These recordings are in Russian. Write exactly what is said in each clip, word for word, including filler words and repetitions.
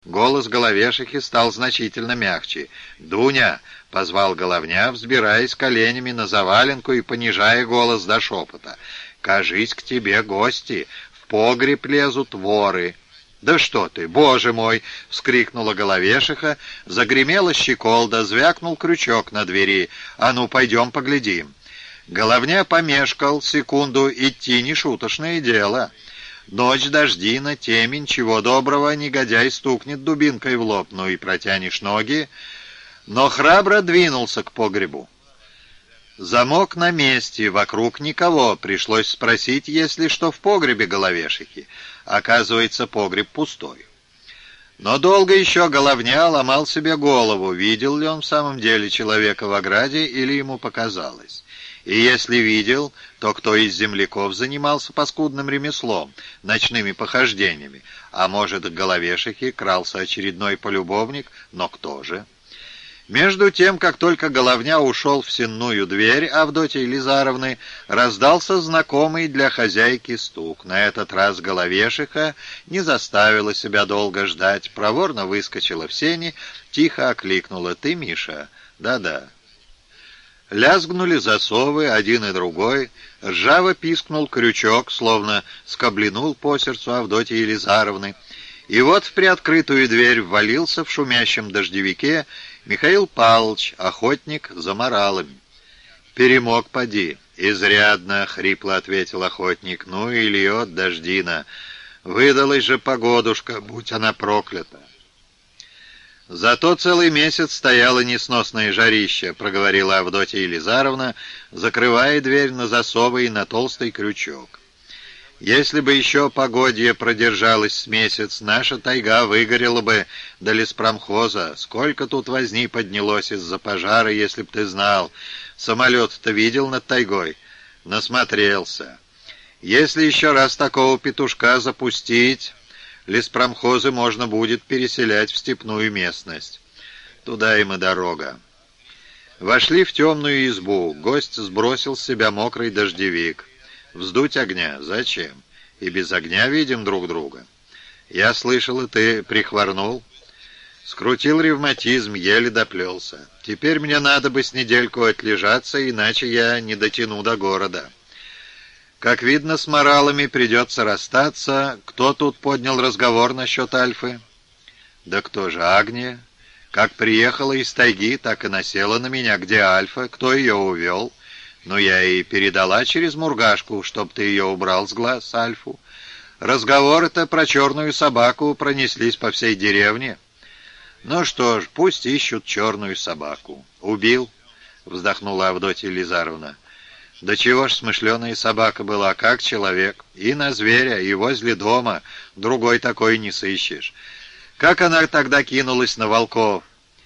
Голос Головешихи стал значительно мягче. «Дуня!» — позвал Головня, взбираясь коленями на заваленку и понижая голос до шепота. «Кажись, к тебе гости, в погреб лезут воры». «Да что ты, боже мой!» — вскрикнула Головешиха, загремела щеколда, звякнул крючок на двери. «А ну, пойдем поглядим». Головня помешкал секунду, идти нешуточное дело. Ночь дождина, темень, чего доброго, негодяй стукнет дубинкой в лоб, ну и протянешь ноги. Но храбро двинулся к погребу. Замок на месте, вокруг никого. Пришлось спросить, есть ли что в погребе Головешихи. Оказывается, погреб пустой. Но долго еще Головня ломал себе голову, видел ли он в самом деле человека в ограде или ему показалось. И если видел, то кто из земляков занимался паскудным ремеслом, ночными похождениями, а может, к Головешихе крался очередной полюбовник, но кто же? Между тем, как только Головня ушел в сенную дверь Авдотьи Елизаровны, раздался знакомый для хозяйки стук. На этот раз Головешиха не заставила себя долго ждать, проворно выскочила в сени, тихо окликнула: «Ты, Миша?» «Да-да». Лязгнули засовы, один и другой, ржаво пискнул крючок, словно скоблинул по сердцу Авдотьи Елизаровны. И вот в приоткрытую дверь ввалился в шумящем дождевике Михаил Павлович, охотник за моралами. «Перемог, поди». «Изрядно», — хрипло ответил охотник. «Ну и льет дождина. Выдалась же погодушка, будь она проклята». «Зато целый месяц стояло несносное жарище», — проговорила Авдотья Елизаровна, закрывая дверь на засовы и на толстый крючок. «Если бы еще погодье продержалось с месяц, наша тайга выгорела бы до леспромхоза. Сколько тут возни поднялось из-за пожара, если б ты знал. Самолет-то видел над тайгой?» «Насмотрелся. Если еще раз такого петушка запустить, леспромхозы можно будет переселять в степную местность. Туда им и дорога». Вошли в темную избу. Гость сбросил с себя мокрый дождевик. «Вздуть огня? Зачем? И без огня видим друг друга». «Я слышал, и ты прихворнул». «Скрутил ревматизм, еле доплелся. Теперь мне надо бы с недельку отлежаться, иначе я не дотяну до города». «Как видно, с моралами придется расстаться. Кто тут поднял разговор насчет Альфы?» «Да кто же, Агния? Как приехала из тайги, так и насела на меня. Где Альфа? Кто ее увел?» «Ну, я и передала через Мургашку, чтоб ты ее убрал с глаз, Альфу. Разговоры-то про черную собаку пронеслись по всей деревне». «Ну что ж, пусть ищут черную собаку». «Убил?» — вздохнула Авдотья Елизаровна. «Да чего ж смышленая собака была, как человек. И на зверя, и возле дома. Другой такой не сыщешь. Как она тогда кинулась на волков?»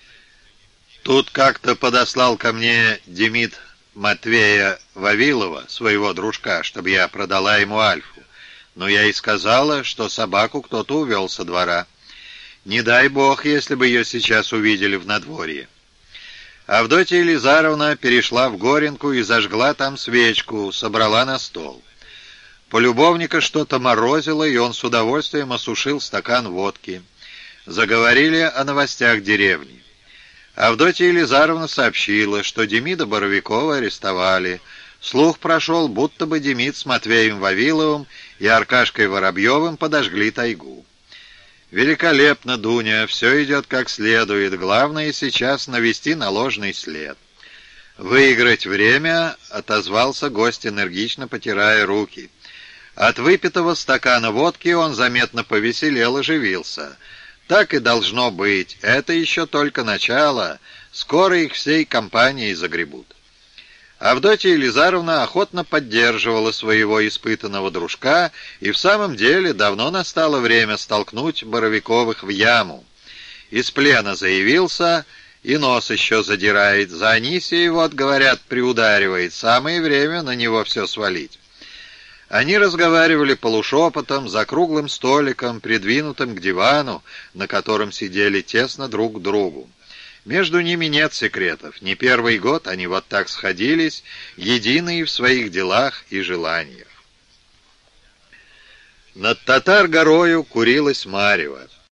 «Тут как-то подослал ко мне Демид Матвея Вавилова, своего дружка, чтобы я продала ему Альфу. Но я и сказала, что собаку кто-то увел со двора. Не дай бог, если бы ее сейчас увидели в надворье». Авдотья Елизаровна перешла в горенку и зажгла там свечку, собрала на стол. Полюбовника что-то морозило, и он с удовольствием осушил стакан водки. Заговорили о новостях деревни. Авдотья Елизаровна сообщила, что Демида Боровикова арестовали. Слух прошел, будто бы Демид с Матвеем Вавиловым и Аркашкой Воробьевым подожгли тайгу. «Великолепно, Дуня, все идет как следует. Главное сейчас навести на ложный след». «Выиграть время», — отозвался гость, энергично потирая руки. От выпитого стакана водки он заметно повеселел, оживился. «Так и должно быть. Это еще только начало. Скоро их всей компанией загребут». Авдотья Елизаровна охотно поддерживала своего испытанного дружка, и в самом деле давно настало время столкнуть Боровиковых в яму. Из плена заявился, и нос еще задирает. За Анисией, вот, говорят, приударивает. Самое время на него все свалить. Они разговаривали полушепотом, за круглым столиком, придвинутым к дивану, на котором сидели тесно друг к другу. Между ними нет секретов. Не первый год они вот так сходились, единые в своих делах и желаниях. Над Татар-горою курилась марево.